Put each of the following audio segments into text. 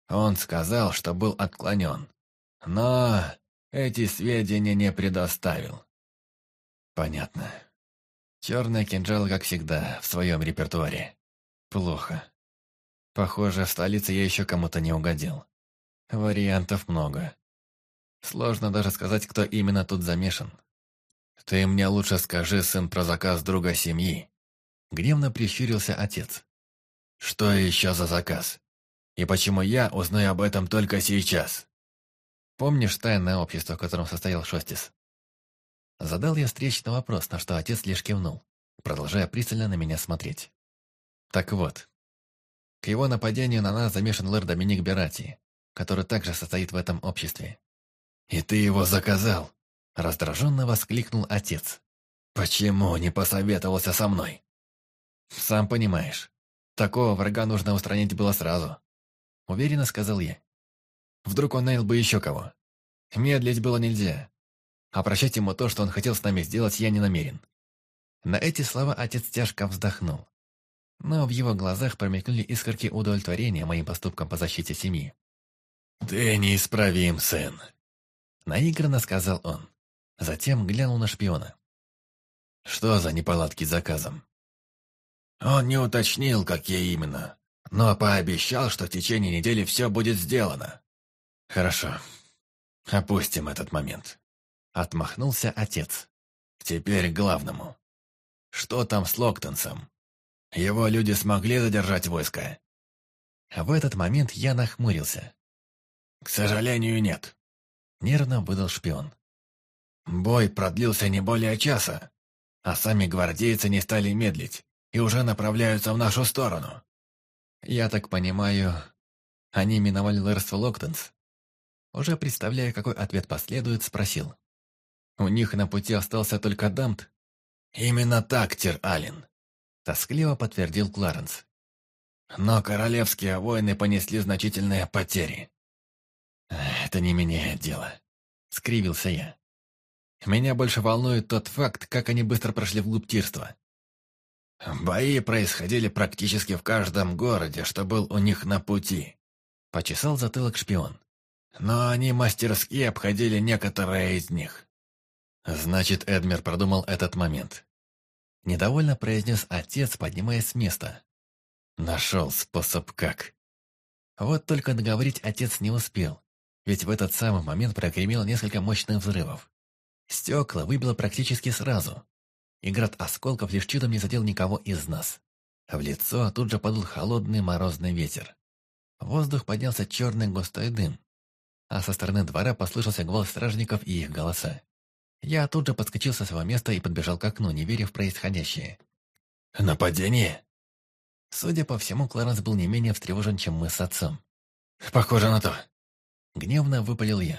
Он сказал, что был отклонен. Но эти сведения не предоставил. Понятно. Черный кинжал, как всегда, в своем репертуаре. Плохо. Похоже, в столице я еще кому-то не угодил. Вариантов много. Сложно даже сказать, кто именно тут замешан. «Ты мне лучше скажи, сын, про заказ друга семьи». Гневно прищурился отец. «Что еще за заказ? И почему я узнаю об этом только сейчас?» «Помнишь тайное общество, в котором состоял Шостис?» Задал я встречный вопрос, на что отец лишь кивнул, продолжая пристально на меня смотреть. «Так вот, к его нападению на нас замешан лэр Доминик Берати, который также состоит в этом обществе». «И ты его заказал?» Раздраженно воскликнул отец. «Почему не посоветовался со мной?» «Сам понимаешь, такого врага нужно устранить было сразу», уверенно сказал я. «Вдруг он нанял бы еще кого? Медлить было нельзя. А прощать ему то, что он хотел с нами сделать, я не намерен». На эти слова отец тяжко вздохнул. Но в его глазах промелькнули искорки удовлетворения моим поступком по защите семьи. «Ты неисправим, сын», наигранно сказал он. Затем глянул на шпиона. «Что за неполадки с заказом?» «Он не уточнил, какие именно, но пообещал, что в течение недели все будет сделано». «Хорошо. Опустим этот момент». Отмахнулся отец. «Теперь к главному. Что там с Локтонсом? Его люди смогли задержать войско?» В этот момент я нахмурился. «К сожалению, нет». Нервно выдал шпион. Бой продлился не более часа, а сами гвардейцы не стали медлить и уже направляются в нашу сторону. Я так понимаю, они миновали лэрство Локтонс? Уже представляя, какой ответ последует, спросил. У них на пути остался только Дамт? Именно так, Тир-Алин. Тоскливо подтвердил Кларенс. Но королевские воины понесли значительные потери. Это не меняет дело. Скривился я. Меня больше волнует тот факт, как они быстро прошли вглубь Тирства. Бои происходили практически в каждом городе, что был у них на пути. Почесал затылок шпион. Но они мастерски обходили некоторые из них. Значит, Эдмер продумал этот момент. Недовольно произнес отец, поднимаясь с места. Нашел способ как. Вот только договорить отец не успел, ведь в этот самый момент прогремело несколько мощных взрывов. Стекла выбило практически сразу, и град осколков лишь чудом не задел никого из нас. В лицо тут же подул холодный морозный ветер. В воздух поднялся черный густой дым, а со стороны двора послышался голос стражников и их голоса. Я тут же подскочил со своего места и подбежал к окну, не веря в происходящее. «Нападение?» Судя по всему, Кларенс был не менее встревожен, чем мы с отцом. «Похоже на то». Гневно выпалил я.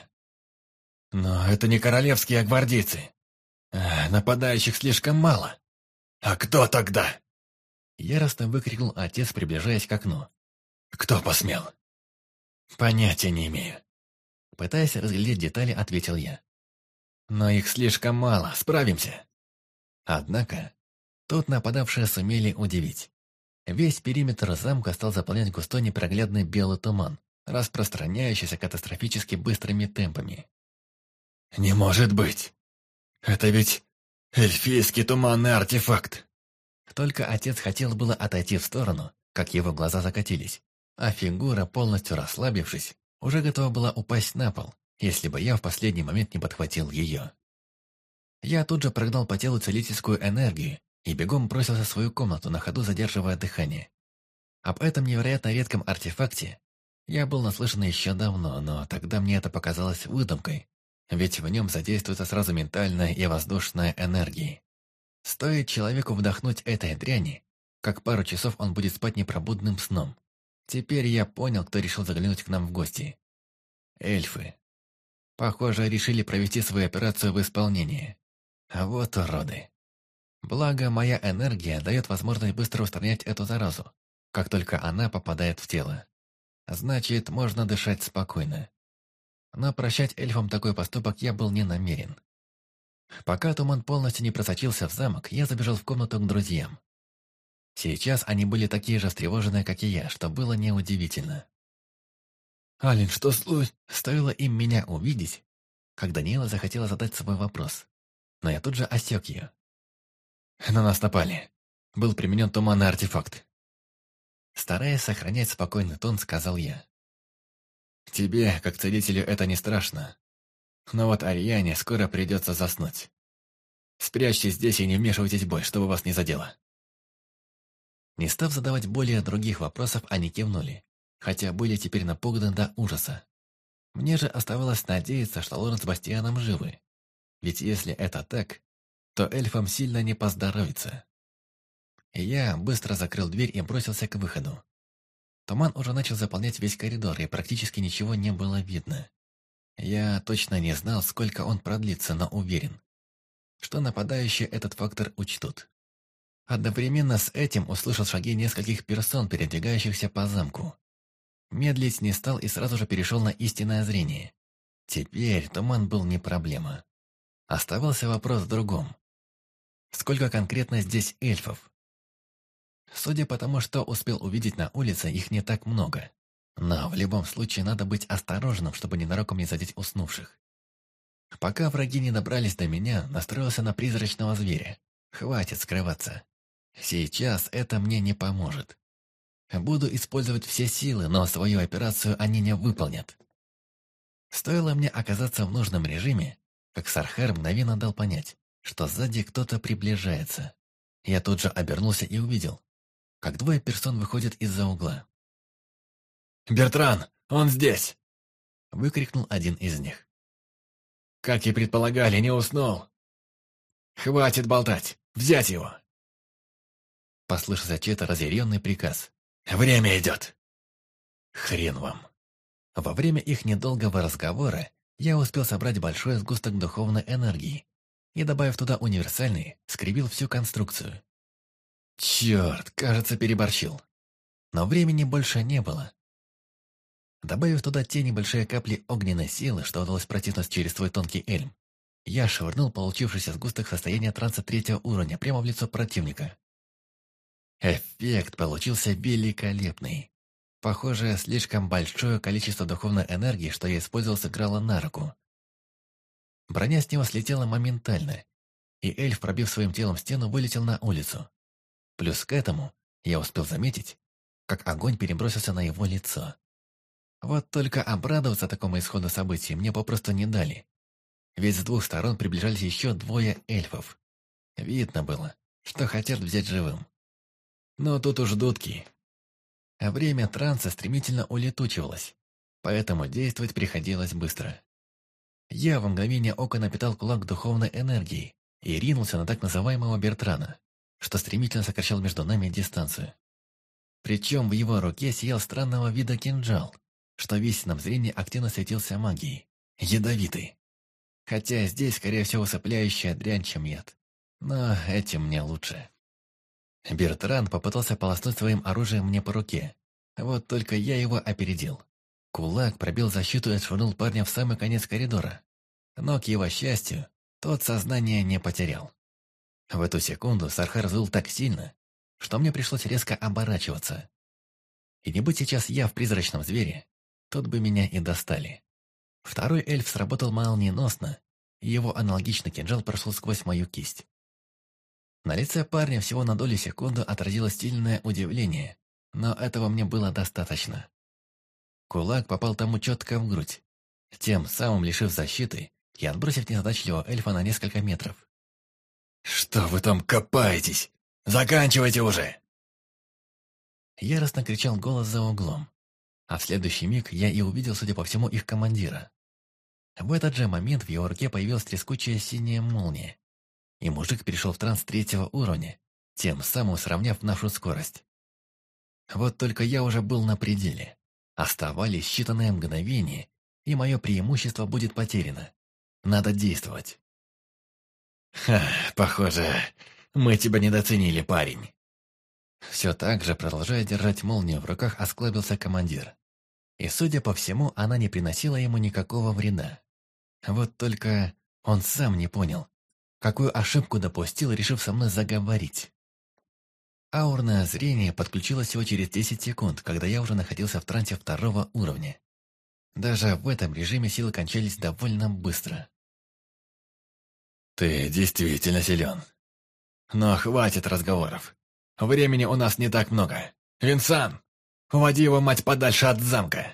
«Но это не королевские, а гвардейцы. Нападающих слишком мало. А кто тогда?» Яростно выкрикнул отец, приближаясь к окну. «Кто посмел?» «Понятия не имею». Пытаясь разглядеть детали, ответил я. «Но их слишком мало, справимся». Однако, тут нападавшие сумели удивить. Весь периметр замка стал заполнять густой непроглядный белый туман, распространяющийся катастрофически быстрыми темпами. «Не может быть! Это ведь эльфийский туманный артефакт!» Только отец хотел было отойти в сторону, как его глаза закатились, а фигура, полностью расслабившись, уже готова была упасть на пол, если бы я в последний момент не подхватил ее. Я тут же прогнал по телу целительскую энергию и бегом бросился в свою комнату, на ходу задерживая дыхание. Об этом невероятно редком артефакте я был наслышан еще давно, но тогда мне это показалось выдумкой, ведь в нем задействуются сразу ментальная и воздушная энергии. Стоит человеку вдохнуть этой дряни, как пару часов он будет спать непробудным сном. Теперь я понял, кто решил заглянуть к нам в гости. Эльфы. Похоже, решили провести свою операцию в исполнение. А вот уроды. Благо, моя энергия дает возможность быстро устранять эту заразу, как только она попадает в тело. Значит, можно дышать спокойно. Но прощать эльфам такой поступок я был не намерен. Пока туман полностью не просочился в замок, я забежал в комнату к друзьям. Сейчас они были такие же встревоженные, как и я, что было неудивительно. «Ален, что случилось?» Стоило им меня увидеть, как Даниэла захотела задать свой вопрос. Но я тут же осек ее. На нас напали. Был применен туманный артефакт. Стараясь сохранять спокойный тон, сказал я. Тебе, как целителю, это не страшно. Но вот Ариане скоро придется заснуть. Спрячьтесь здесь и не вмешивайтесь в бой, чтобы вас не задело. Не став задавать более других вопросов, они кивнули, хотя были теперь напуганы до ужаса. Мне же оставалось надеяться, что Лорен с Бастианом живы. Ведь если это так, то эльфам сильно не поздоровится. Я быстро закрыл дверь и бросился к выходу. Туман уже начал заполнять весь коридор, и практически ничего не было видно. Я точно не знал, сколько он продлится, но уверен, что нападающие этот фактор учтут. Одновременно с этим услышал шаги нескольких персон, передвигающихся по замку. Медлить не стал и сразу же перешел на истинное зрение. Теперь туман был не проблема. Оставался вопрос в другом. Сколько конкретно здесь эльфов? Судя по тому, что успел увидеть на улице, их не так много. Но в любом случае надо быть осторожным, чтобы ненароком не задеть уснувших. Пока враги не добрались до меня, настроился на призрачного зверя. Хватит скрываться. Сейчас это мне не поможет. Буду использовать все силы, но свою операцию они не выполнят. Стоило мне оказаться в нужном режиме, как Сархар мгновенно дал понять, что сзади кто-то приближается. Я тут же обернулся и увидел, как двое персон выходят из-за угла. «Бертран, он здесь!» — выкрикнул один из них. «Как и предполагали, не уснул. Хватит болтать, взять его!» Послышался чей-то разъяренный приказ. «Время идет!» «Хрен вам!» Во время их недолгого разговора я успел собрать большой сгусток духовной энергии и, добавив туда универсальный, скрепил всю конструкцию. Черт, кажется, переборщил. Но времени больше не было. Добавив туда те небольшие капли огненной силы, что удалось протиснуть через свой тонкий эльм, я швырнул получившийся сгусток состояния транса 3-го уровня прямо в лицо противника. Эффект получился великолепный. Похоже, слишком большое количество духовной энергии, что я использовал, сыграло на руку. Броня с него слетела моментально, и эльф, пробив своим телом стену, вылетел на улицу. Плюс к этому я успел заметить, как огонь перебросился на его лицо. Вот только обрадоваться такому исходу событий мне попросту не дали. Ведь с двух сторон приближались еще двое эльфов. Видно было, что хотят взять живым. Но тут уж дудки. А время транса стремительно улетучивалось, поэтому действовать приходилось быстро. Я в мгновение ока напитал кулак духовной энергией и ринулся на так называемого Бертрана, что стремительно сокращал между нами дистанцию. Причем в его руке сиял странного вида кинжал, что в истинном зрении активно светился магией. Ядовитый. Хотя здесь, скорее всего, усыпляющая дрянь, чем яд. Но этим мне лучше. Бертран попытался полоснуть своим оружием мне по руке. Вот только я его опередил. Кулак пробил защиту и отшвырнул парня в самый конец коридора. Но, к его счастью, тот сознание не потерял. В эту секунду Сархар взвыл так сильно, что мне пришлось резко оборачиваться. И не будь сейчас я в призрачном звере, тут бы меня и достали. Второй эльф сработал молниеносно, и его аналогичный кинжал прошел сквозь мою кисть. На лице парня всего на долю секунды отразилось сильное удивление, но этого мне было достаточно. Кулак попал тому четко в грудь, тем самым лишив защиты и отбросив незадачливого эльфа на несколько метров. «Что вы там копаетесь? Заканчивайте уже!» Яростно кричал голос за углом, а в следующий миг я и увидел, судя по всему, их командира. В этот же момент в его руке появилась трескучая синяя молния, и мужик перешел в транс 3-го уровня, тем самым сравняв нашу скорость. Вот только я уже был на пределе. Оставались считанные мгновения, и мое преимущество будет потеряно. Надо действовать. Похоже, мы тебя недооценили, парень. Все так же, продолжая держать молнию в руках, осклабился командир. И, судя по всему, она не приносила ему никакого вреда. Вот только он сам не понял, какую ошибку допустил, решив со мной заговорить. Аурное зрение подключилось всего через 10 секунд, когда я уже находился в трансе 2-го уровня. Даже в этом режиме силы кончались довольно быстро. «Ты действительно силен. Но хватит разговоров. Времени у нас не так много. Винсан, уводи его, мать, подальше от замка!»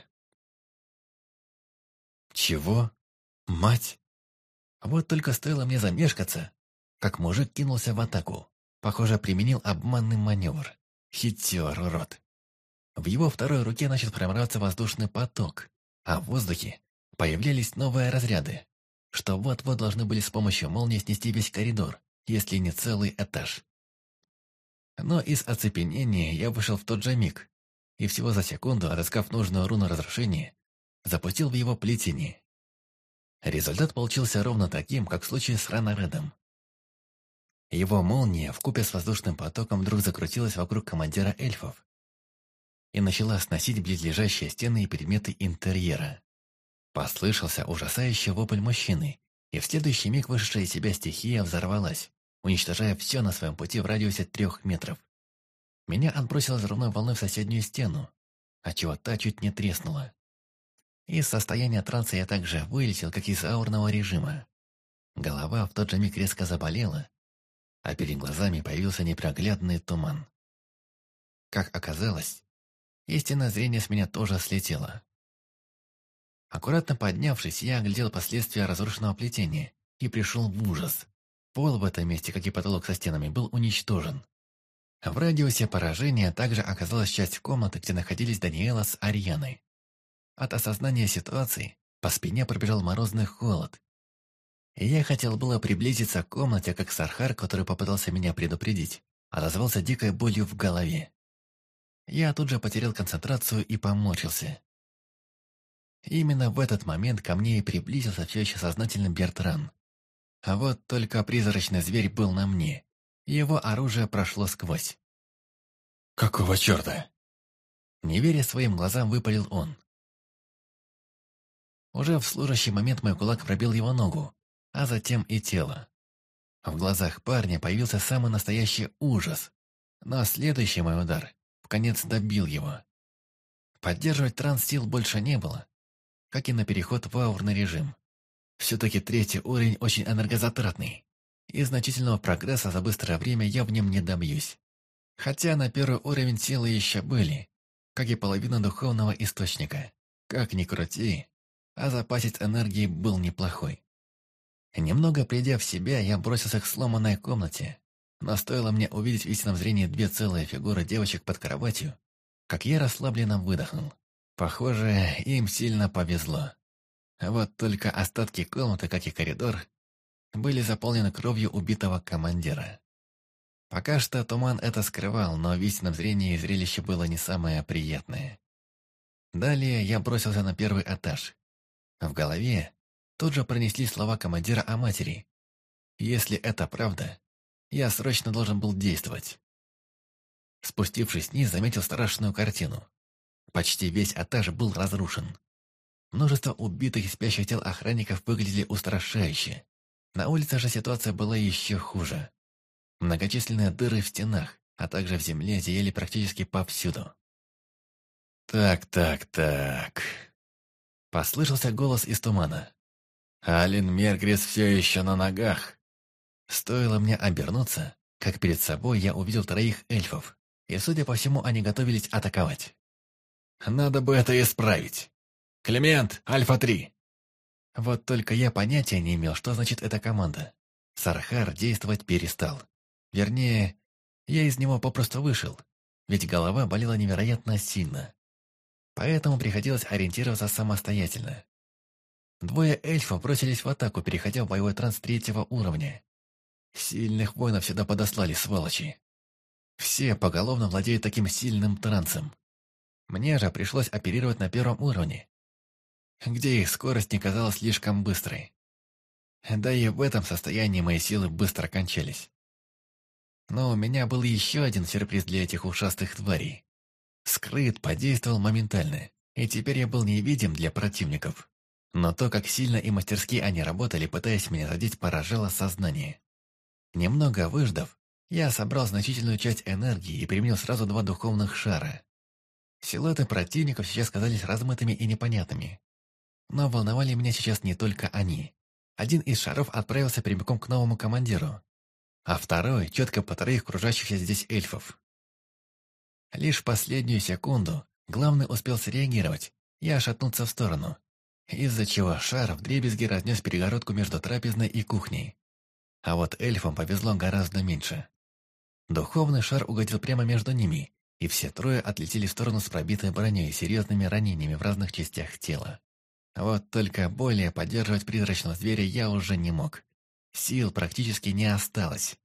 «Чего? Мать?» Вот только стоило мне замешкаться, как мужик кинулся в атаку. Похоже, применил обманный маневр. Хитер, урод. В его второй руке начал формироваться воздушный поток, а в воздухе появлялись новые разряды, что вот-вот должны были с помощью молнии снести весь коридор, если не целый этаж. Но из оцепенения я вышел в тот же миг, и всего за секунду, отыскав нужную руну разрушения, запустил в его плетение. Результат получился ровно таким, как в случае с Раннаредом. Его молния вкупе с воздушным потоком вдруг закрутилась вокруг командира эльфов и начала сносить близлежащие стены и предметы интерьера. Послышался ужасающий вопль мужчины, и в следующий миг вышедшая из себя стихия взорвалась, уничтожая все на своем пути в радиусе 3 метров. Меня отбросило взрывной волной в соседнюю стену, отчего та чуть не треснула. Из состояния транса я также вылетел, как из аурного режима. Голова в тот же миг резко заболела, а перед глазами появился непроглядный туман. Как оказалось, истинное зрение с меня тоже слетело. Аккуратно поднявшись, я оглядел последствия разрушенного плетения и пришел в ужас. Пол в этом месте, как и потолок со стенами, был уничтожен. В радиусе поражения также оказалась часть комнаты, где находились Даниэла с Арианой. От осознания ситуации по спине пробежал морозный холод. И я хотел было приблизиться к комнате, как Сархар, который попытался меня предупредить, отозвался дикой болью в голове. Я тут же потерял концентрацию и поморщился. Именно в этот момент ко мне и приблизился все еще сознательный Бертран. А вот только призрачный зверь был на мне, и его оружие прошло сквозь. «Какого черта?» Не веря своим глазам, выпалил он. Уже в служащий момент мой кулак пробил его ногу, а затем и тело. В глазах парня появился самый настоящий ужас, но следующий мой удар вконец добил его. Поддерживать транс сил больше не было, как и на переход в аурный режим. Все-таки 3-й уровень очень энергозатратный, и значительного прогресса за быстрое время я в нем не добьюсь. Хотя на 1-й уровень силы еще были, как и половина духовного источника. Как ни крути, а запасец энергии был неплохой. Немного придя в себя, я бросился к сломанной комнате, но стоило мне увидеть в истинном зрении 2 целые фигуры девочек под кроватью, как я расслабленно выдохнул. Похоже, им сильно повезло. Вот только остатки комнаты, как и коридор, были заполнены кровью убитого командира. Пока что туман это скрывал, но в истинном зрении зрелище было не самое приятное. Далее я бросился на 1-й этаж. В голове тут же пронеслись слова командира о матери. Если это правда, я срочно должен был действовать. Спустившись вниз, заметил страшную картину. Почти весь этаж был разрушен. Множество убитых и спящих тел охранников выглядели устрашающе. На улице же ситуация была еще хуже. Многочисленные дыры в стенах, а также в земле зияли практически повсюду. Так. Послышался голос из тумана. Ален Мергрис все еще на ногах. Стоило мне обернуться, как перед собой я увидел 3 эльфов, и, судя по всему, они готовились атаковать. Надо бы это исправить. Климент, Альфа-3. Вот только я понятия не имел, что значит эта команда. Сархар действовать перестал. Вернее, я из него попросту вышел, ведь голова болела невероятно сильно. Поэтому приходилось ориентироваться самостоятельно. 2 эльфов бросились в атаку, переходя в боевой транс 3-го уровня. Сильных воинов сюда подослали, сволочи. Все поголовно владеют таким сильным трансом. Мне же пришлось оперировать на 1-м уровне, где их скорость не казалась слишком быстрой. Да и в этом состоянии мои силы быстро кончались. Но у меня был еще один сюрприз для этих ушастых тварей. Скрыт подействовал моментально, и теперь я был невидим для противников. Но то, как сильно и мастерски они работали, пытаясь меня задеть, поражало сознание. Немного выждав, я собрал значительную часть энергии и применил сразу 2 духовных шара. Силуэты противников сейчас казались размытыми и непонятными. Но волновали меня сейчас не только они. Один из шаров отправился прямиком к новому командиру, а второй четко по троих кружащихся здесь эльфов. Лишь в последнюю секунду главный успел среагировать и отшатнуться в сторону, из-за чего шар вдребезги разнес перегородку между трапезной и кухней. А вот эльфам повезло гораздо меньше. Духовный шар угодил прямо между ними, и все трое отлетели в сторону с пробитой броней и серьезными ранениями в разных частях тела. Вот только более поддерживать призрачного зверя я уже не мог. Сил практически не осталось.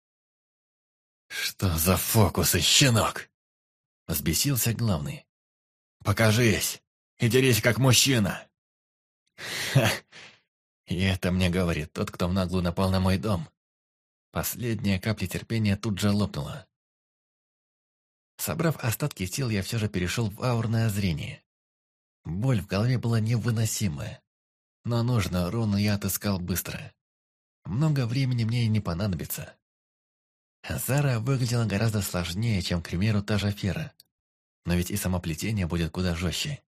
«Что за фокусы, щенок?» Взбесился главный. «Покажись и дерись как мужчина!» Ха! И это мне говорит тот, кто в наглую напал на мой дом. Последняя капля терпения тут же лопнула. Собрав остатки сил, я все же перешел в аурное зрение. Боль в голове была невыносимая. Но нужную руну я отыскал быстро. Много времени мне и не понадобится. Зара выглядела гораздо сложнее, чем, к примеру, та же Фера. Но ведь и самоплетение будет куда жестче.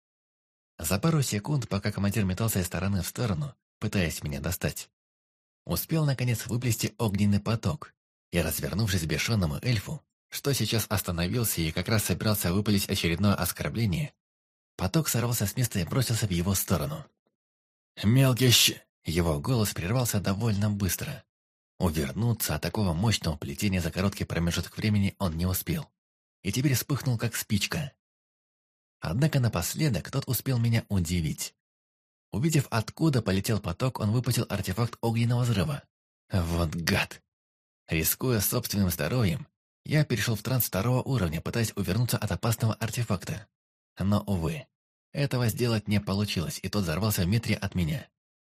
За пару секунд, пока командир метался из стороны в сторону, пытаясь меня достать, успел, наконец, выплести огненный поток, и, развернувшись к бешеному эльфу, что сейчас остановился и как раз собирался выпалить очередное оскорбление, поток сорвался с места и бросился в его сторону. «Мелкий Его голос прервался довольно быстро. Увернуться от такого мощного плетения за короткий промежуток времени он не успел, и теперь вспыхнул как спичка. Однако напоследок тот успел меня удивить. Увидев, откуда полетел поток, он выпустил артефакт огненного взрыва. Вот гад! Рискуя собственным здоровьем, я перешел в транс второго уровня, пытаясь увернуться от опасного артефакта. Но, увы, этого сделать не получилось, и тот взорвался в метре от меня.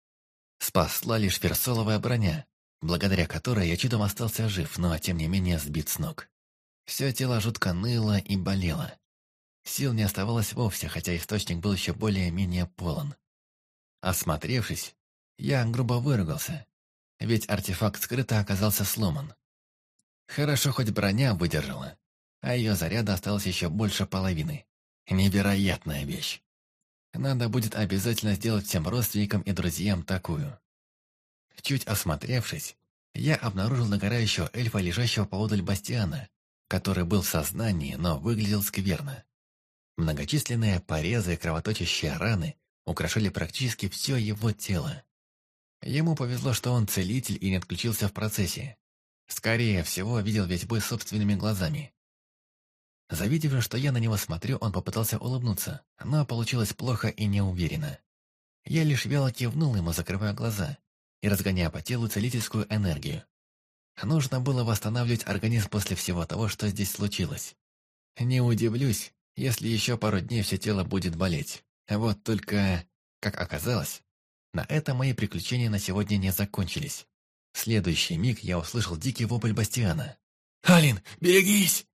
Спасла лишь ферсоловая броня, благодаря которой я чудом остался жив, но тем не менее сбит с ног. Все тело жутко ныло и болело. Сил не оставалось вовсе, хотя источник был еще более-менее полон. Осмотревшись, я грубо выругался, ведь артефакт скрыто оказался сломан. Хорошо, хоть броня выдержала, а ее заряда осталось еще больше половины. Невероятная вещь. Надо будет обязательно сделать всем родственникам и друзьям такую. Чуть осмотревшись, я обнаружил догорающего эльфа, лежащего поодаль бастиана, который был в сознании, но выглядел скверно. Многочисленные порезы и кровоточащие раны украшали практически все его тело. Ему повезло, что он целитель и не отключился в процессе. Скорее всего, видел весь бой собственными глазами. Завидев, что я на него смотрю, он попытался улыбнуться, но получилось плохо и неуверенно. Я лишь вяло кивнул ему, закрывая глаза и разгоняя по телу целительскую энергию. Нужно было восстанавливать организм после всего того, что здесь случилось. Не удивлюсь, если еще пару дней все тело будет болеть. Вот только, как оказалось, на этом мои приключения на сегодня не закончились. В следующий миг я услышал дикий вопль бастиана. «Алин, берегись!»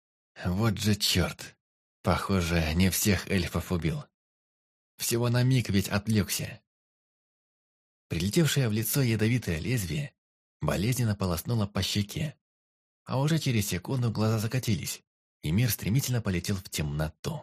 Вот же черт. Похоже, не всех эльфов убил. Всего на миг ведь отвлекся. Прилетевшее в лицо ядовитое лезвие болезненно полоснуло по щеке, а уже через секунду глаза закатились, и мир стремительно полетел в темноту.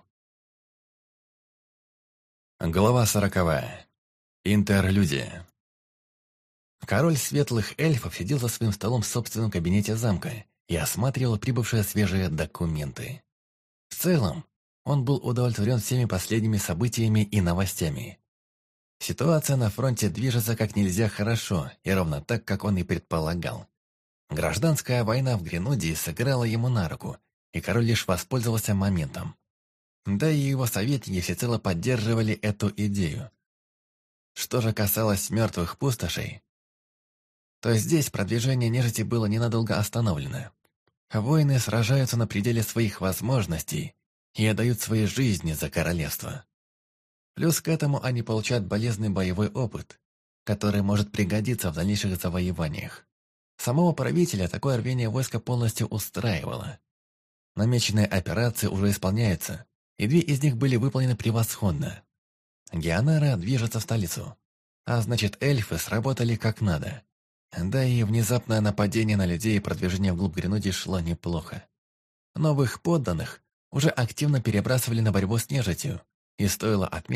Глава 40. Интерлюдия. Король светлых эльфов сидел за своим столом в собственном кабинете замка и осматривал прибывшие свежие документы. В целом, он был удовлетворен всеми последними событиями и новостями. Ситуация на фронте движется как нельзя хорошо, и ровно так, как он и предполагал. Гражданская война в Гренудии сыграла ему на руку, и король лишь воспользовался моментом. Да и его советники всецело поддерживали эту идею. Что же касалось мертвых пустошей, то здесь продвижение нежити было ненадолго остановлено. Воины сражаются на пределе своих возможностей и отдают свои жизни за королевство. Плюс к этому они получают полезный боевой опыт, который может пригодиться в дальнейших завоеваниях. Самого правителя такое рвение войска полностью устраивало. Намеченные операции уже исполняются, и 2 из них были выполнены превосходно. Геонара движется в столицу, а значит, эльфы сработали как надо. Да и внезапное нападение на людей и продвижение вглубь Гренудии шло неплохо. Новых подданных уже активно перебрасывали на борьбу с нежитью, и стоило отметить,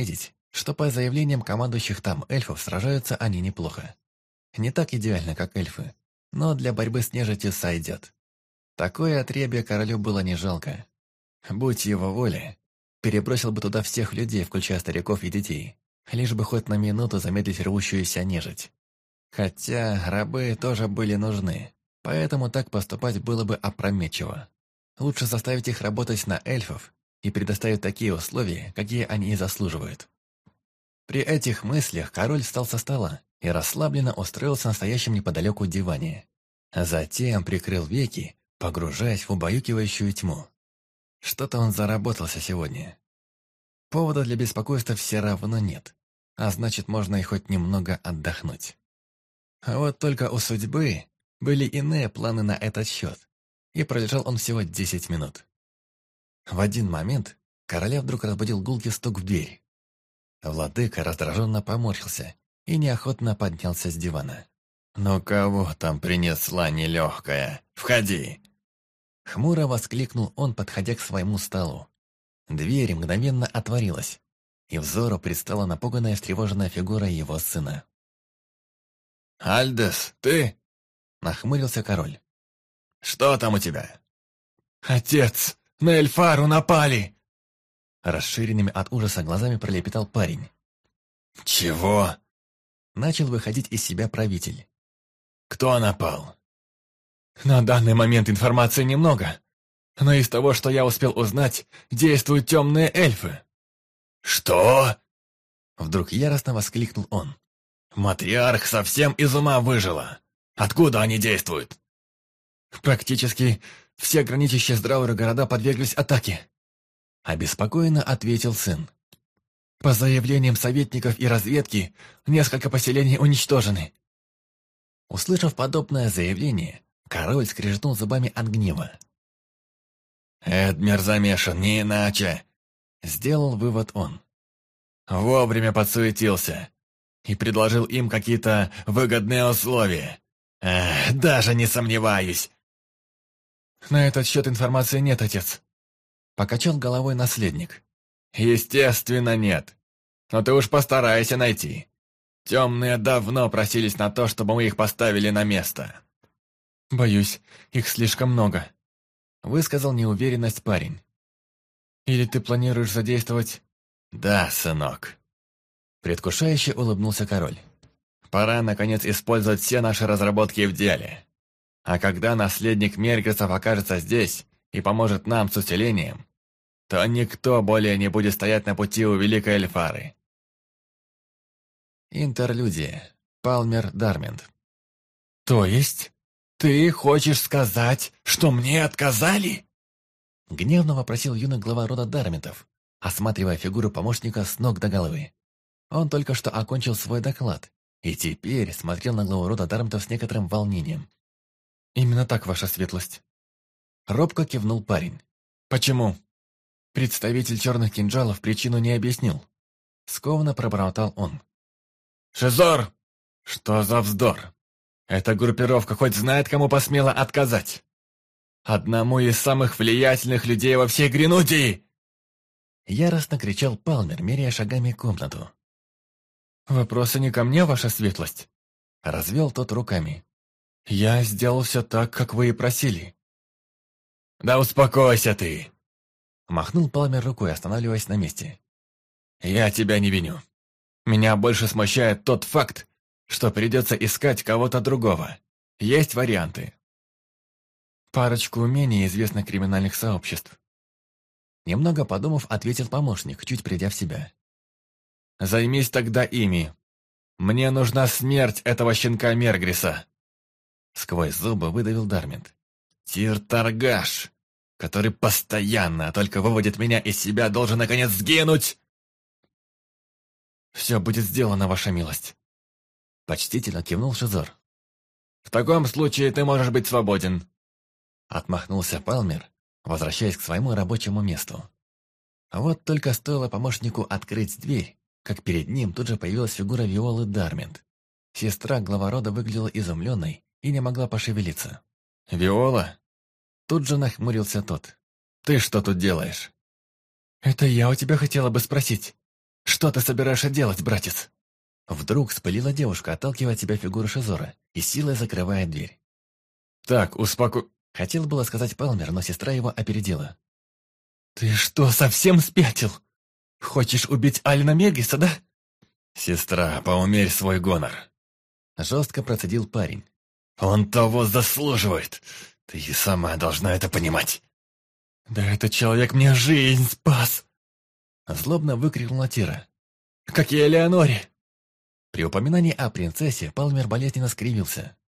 что по заявлениям командующих там эльфов сражаются они неплохо. Не так идеально, как эльфы, но для борьбы с нежитью сойдет. Такое отребье королю было не жалко. Будь его воля, перебросил бы туда всех людей, включая стариков и детей, лишь бы хоть на минуту замедлить рвущуюся нежить. Хотя рабы тоже были нужны, поэтому так поступать было бы опрометчиво. Лучше заставить их работать на эльфов и предоставить такие условия, какие они и заслуживают. При этих мыслях король встал со стола и расслабленно устроился на стоящем неподалеку диване. Затем прикрыл веки, погружаясь в убаюкивающую тьму. Что-то он заработался сегодня. Повода для беспокойства все равно нет, а значит, можно и хоть немного отдохнуть. А вот только у судьбы были иные планы на этот счет, и пролежал он всего 10 минут. В один момент короля вдруг разбудил гулкий стук в дверь. Владыка раздраженно поморщился и неохотно поднялся с дивана. «Ну кого там принесла нелегкая? Входи!» Хмуро воскликнул он, подходя к своему столу. Дверь мгновенно отворилась, и взору предстала напуганная, встревоженная фигура его сына. «Альдес, ты?» — нахмурился король. «Что там у тебя?» «Отец, на Эльфару напали!» Расширенными от ужаса глазами пролепетал парень. «Чего?» Начал выходить из себя правитель. «Кто напал?» «На данный момент информации немного, но из того, что я успел узнать, действуют темные эльфы». «Что?» Вдруг яростно воскликнул он. «Матриарх совсем из ума выжила. Откуда они действуют?» «Практически все граничащие с Драуры города подверглись атаке», — обеспокоенно ответил сын. «По заявлениям советников и разведки, несколько поселений уничтожены». Услышав подобное заявление, король скрежетнул зубами от гнева. «Эдмер замешан, не иначе!» — сделал вывод он. «Вовремя подсуетился и предложил им какие-то выгодные условия. Даже не сомневаюсь!» «На этот счет информации нет, отец», — покачал головой наследник. «Естественно, нет. Но ты уж постарайся найти. Темные давно просились на то, чтобы мы их поставили на место». «Боюсь, их слишком много», — высказал неуверенность парень. «Или ты планируешь задействовать...» «Да, сынок». Предвкушающе улыбнулся король. «Пора, наконец, использовать все наши разработки в деле. А когда наследник Мергрисов окажется здесь и поможет нам с усилением, то никто более не будет стоять на пути у Великой Эльфары». Интерлюдия. Палмер Дармент. «То есть, ты хочешь сказать, что мне отказали?» Гневно вопросил юный глава рода Дарментов, осматривая фигуру помощника с ног до головы. Он только что окончил свой доклад и теперь смотрел на главу рода Дарментов с некоторым волнением. «Именно так, ваша светлость». Робко кивнул парень. «Почему?» Представитель черных кинжалов причину не объяснил. Скованно пробормотал он. «Шизор! Что за вздор? Эта группировка хоть знает, кому посмела отказать? Одному из самых влиятельных людей во всей Гренудии!» Яростно кричал Палмер, меряя шагами комнату. «Вопросы не ко мне, ваша светлость?» Развел тот руками. «Я сделал все так, как вы и просили». «Да успокойся ты!» Махнул Палмер рукой, останавливаясь на месте. «Я тебя не виню. Меня больше смущает тот факт, что придется искать кого-то другого. Есть варианты». «Парочку менее известных криминальных сообществ». Немного подумав, ответил помощник, чуть придя в себя. «Займись тогда ими. Мне нужна смерть этого щенка Мергриса». Сквозь зубы выдавил Дармент. «Тир-торгаш, который постоянно только выводит меня из себя, должен наконец сгинуть!» «Все будет сделано, ваша милость», — почтительно кивнул Шизор. «В таком случае ты можешь быть свободен», — отмахнулся Палмер, возвращаясь к своему рабочему месту. Вот только стоило помощнику открыть дверь, как перед ним тут же появилась фигура Виолы Дармент. Сестра глава рода выглядела изумленной и не могла пошевелиться. «Виола?» Тут же нахмурился тот. «Ты что тут делаешь?» «Это я у тебя хотела бы спросить. Что ты собираешься делать, братец?» Вдруг вспылила девушка, отталкивая от себя фигуру Шизора и силой закрывая дверь. «Так, Хотел было сказать Палмер, но сестра его опередила. «Ты что, совсем спятил? Хочешь убить Алина Мегиса, да?» «Сестра, поумерь свой гонор!» Жестко процедил парень. «Он того заслуживает! Ты и сама должна это понимать!» «Да этот человек мне жизнь спас!» Злобно выкрикнула Тира. «Как и Элеоноре!» При упоминании о принцессе Палмер болезненно скривился.